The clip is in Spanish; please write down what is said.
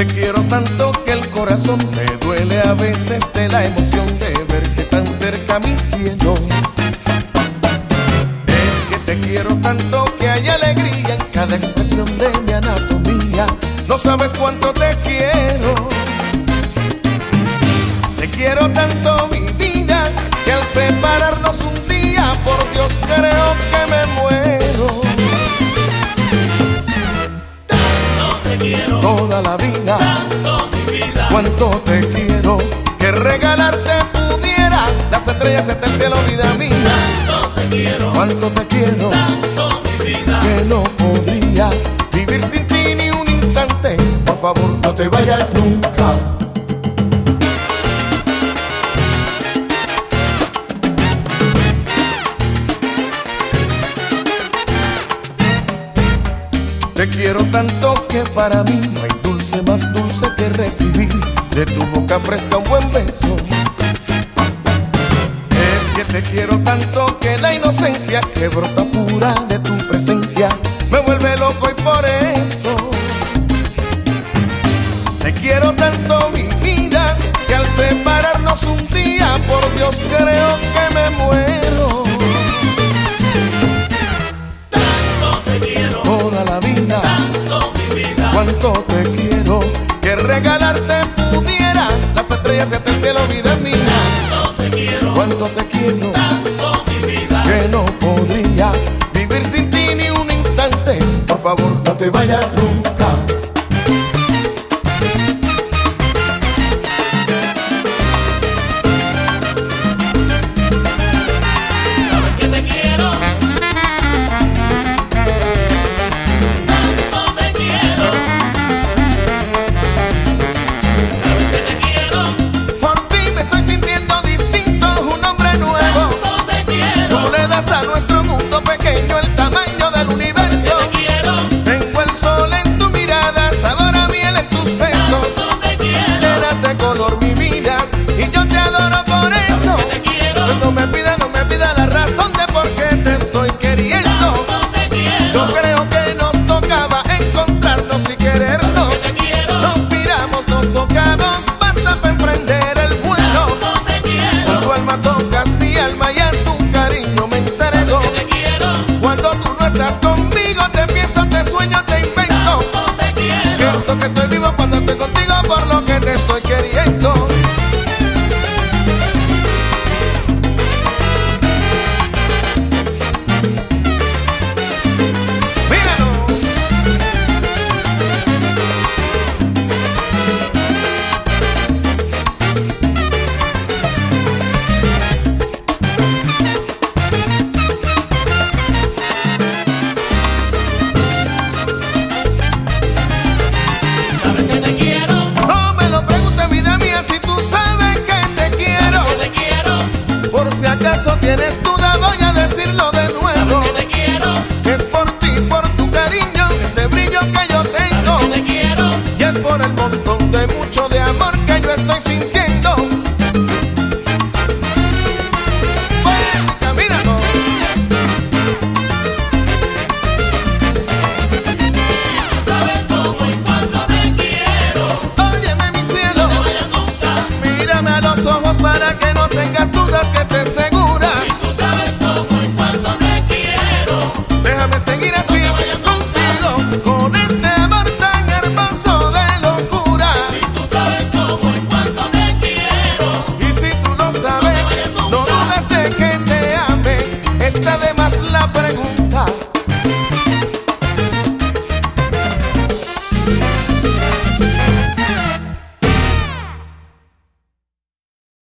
Te quiero tanto que el corazón me duele a veces de la emoción de verte tan cerca a mi cielo. Es que te quiero tanto que hay alegría en cada expresión de mi anatomía. No sabes cuánto te quiero. Te quiero tanto, mi vida, que al separarnos un día, por Dios creo que me muero. Tanto te quiero, Toda la vida, tanto mi vida, cuánto te quiero, que regalarte pudiera las estrellas hasta el cielo, vida mía. tanto te quiero, Cuánto te quiero, tanto mi vida, que no podría vivir sin ti ni un instante. Por favor, no te vayas nunca. Te quiero tanto que para mí no hay dulce más dulce que recibir de tu boca fresca un buen beso. Es que te quiero tanto que la inocencia que brota pura de tu presencia me vuelve loco y por eso te quiero tanto, mi vida, que al separarnos un día, por Dios creo que me muero. tanto te quiero, Toda la vida, tanto mi vida, cuánto te quiero, que regalarte pudiera las estrellas hasta el cielo, vida mía. tanto te quiero, Cuánto te quiero, tanto mi vida, que no podría vivir sin ti ni un instante. Por favor, no te vayas nunca. sabes que te quiero, tanto te quiero, sabes que te quiero, Por ti me estoy sintiendo distinto, un hombre nuevo. tanto te quiero, Tú le das a nuestro mundo pequeño el tamaño del universo. te quiero, Tengo el sol en tu mirada, sabor a miel en tus besos. tanto te quiero, Llenas de color mi vida y yo te adoro por eso. te quiero, No me pida la razón de por qué te estoy queriendo. tanto te quiero, Yo creo que nos tocaba encontrarnos y querernos. te quiero, Nos miramos, nos tocamos, basta para emprender el vuelo. tanto te Con quiero, tu alma tocas mi alma y a tu cariño me entrego. te quiero, Cuando tú no estás conmigo te pienso, te sueño, te invento. tanto te quiero. Siento que estoy vivo cuando estoy contigo por lo que te estoy queriendo. Míralo. Sabes que te quiero, No me lo preguntes, vida mía, si tú sabes que te quiero. que te quiero, Por si acaso tienes duda, voy a decirlo de nuevo. que te quiero, Es por ti, por tu cariño, este brillo que yo tengo. que te quiero, Y es por el montón de mucho de amor que yo estoy sintiendo. Vuelta, míralo. sabes cómo y cuánto te quiero, Óyeme, mi cielo, no vayas nunca, mírame a los ojos para que no tengas dudas que te